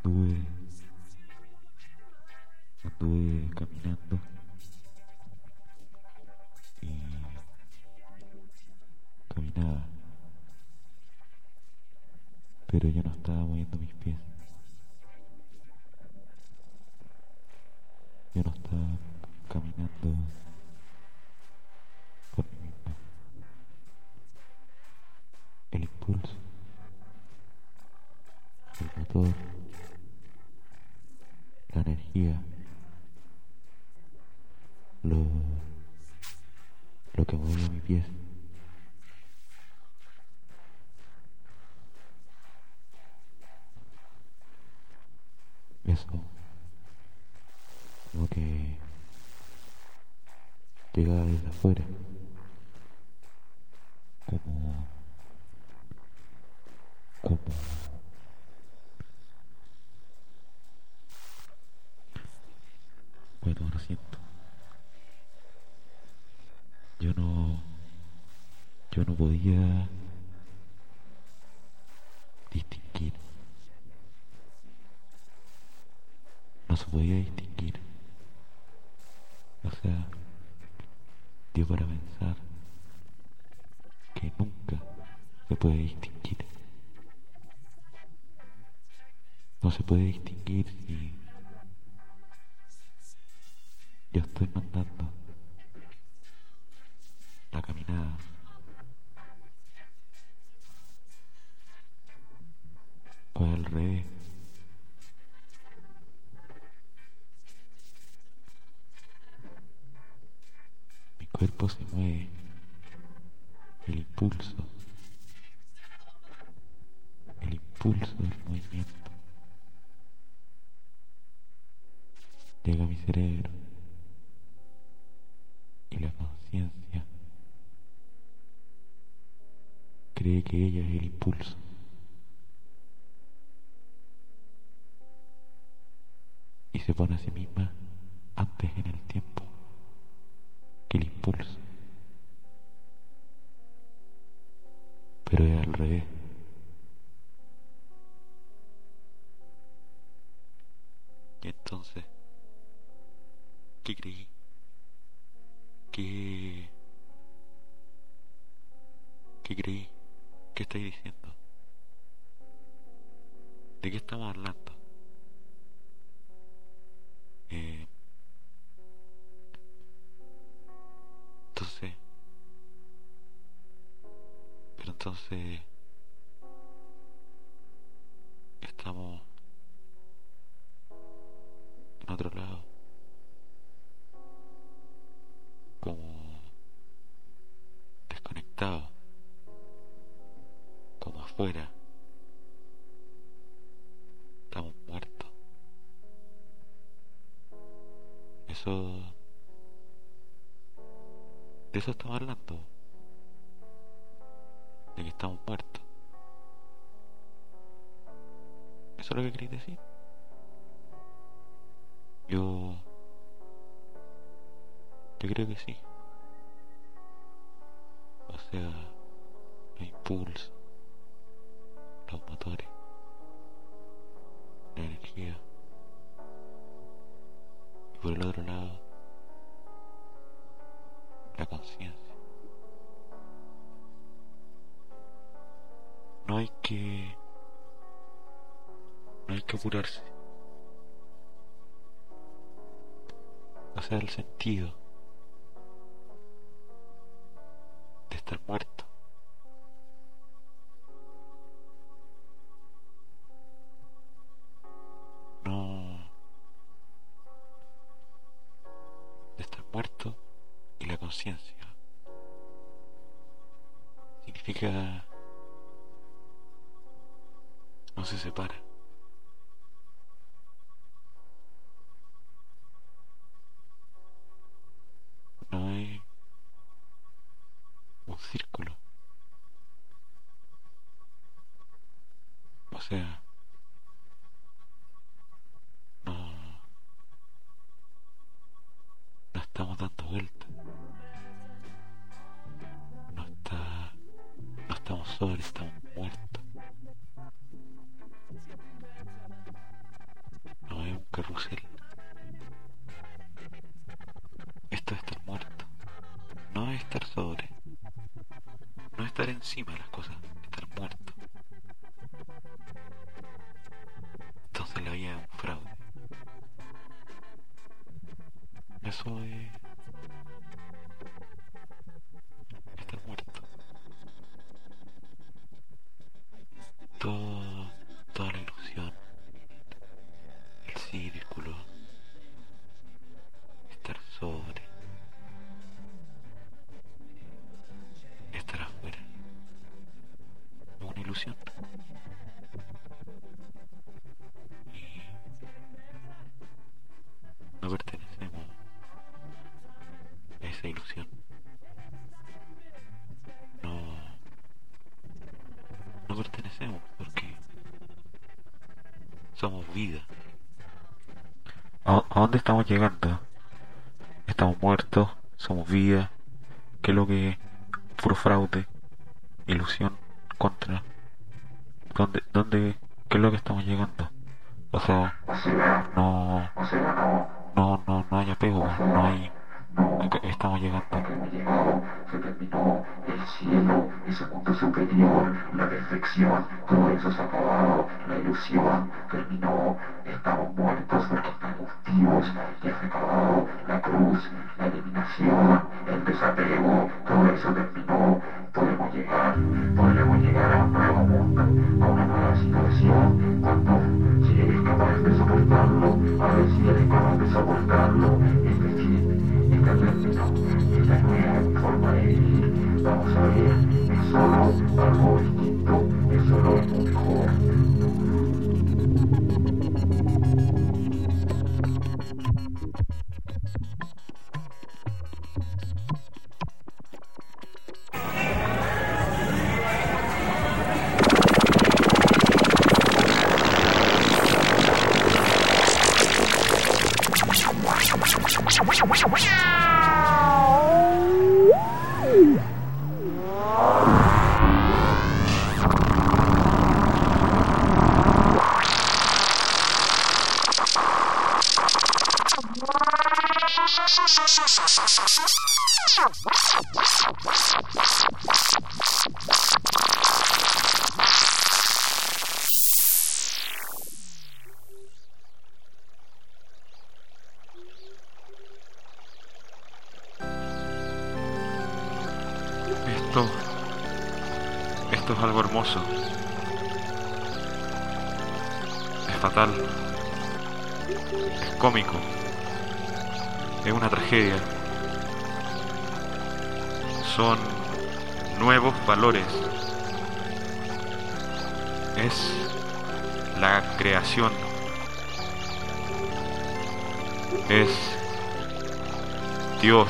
Anduve, anduve caminando y caminaba, pero yo no estaba moviendo mis pies. Yo no estaba caminando por mí mismo. El impulso, el motor, la energía, lo, lo que movía mis pies, eso como que llegaba desde afuera, como, como, bueno, lo siento. Yo no, yo no podía distinguir, no se podía distinguir. O sea, dio para pensar que nunca se puede distinguir. No se puede distinguir si yo estoy mandando la caminada o al revés. Mi cuerpo se mueve, el impulso del movimiento llega a mi cerebro y la conciencia cree que ella es el impulso. Y se pone a sí misma antes en el tiempo que el impulso. Pero es al revés. Y entonces, ¿qué creí? ¿Qué, qué creí? ¿Qué estáis diciendo? ¿De qué estamos hablando? Eh, entonces, pero entonces estamos en otro lado, como desconectados, como afuera, estamos muertos. Eso, de eso estamos hablando, de que estamos muertos. ¿Eso es lo que queréis decir? Yo, yo creo que sí. O sea, el impulso, los motores, la energía. Y por el otro lado, la conciencia. No hay que, no hay que apurarse. O sea, el sentido de estar muerto no, de estar muerto y la conciencia significa no se separa. No hay un círculo. O sea, no, no estamos dando vueltas. No está, no estamos sobre, estamos muertos. todo, toda la ilusión, el círculo, estar sobre, estar afuera, es una ilusión. Y no pertenecemos a esa ilusión. No, no pertenecemos porque somos vida. ¿A dónde estamos llegando? Estamos muertos, somos vida. ¿Qué es lo que es? Puro fraude, ilusión, contra. ¿Qué es lo que estamos llegando? O sea, no, no hay apego, no hay, estamos llegando. Se terminó el cielo, ese mundo superior, la perfección, todo eso se ha acabado, la ilusión terminó, estamos muertos porque estamos vivos, ya se ha acabado la cruz, la eliminación, el desapego, todo eso terminó, podremos llegar a un nuevo mundo, a una nueva situación, cuando si eres capaz de soportarlo, a ver si eres capaz de soportarlo, este fin, este término, esta nueva forma de vivir, vamos a ver, es solo algo distinto, es solo algo mejor. Esto es algo hermoso. Es fatal. Es cómico. Es una tragedia. Son nuevos valores. Es la creación. Es Dios.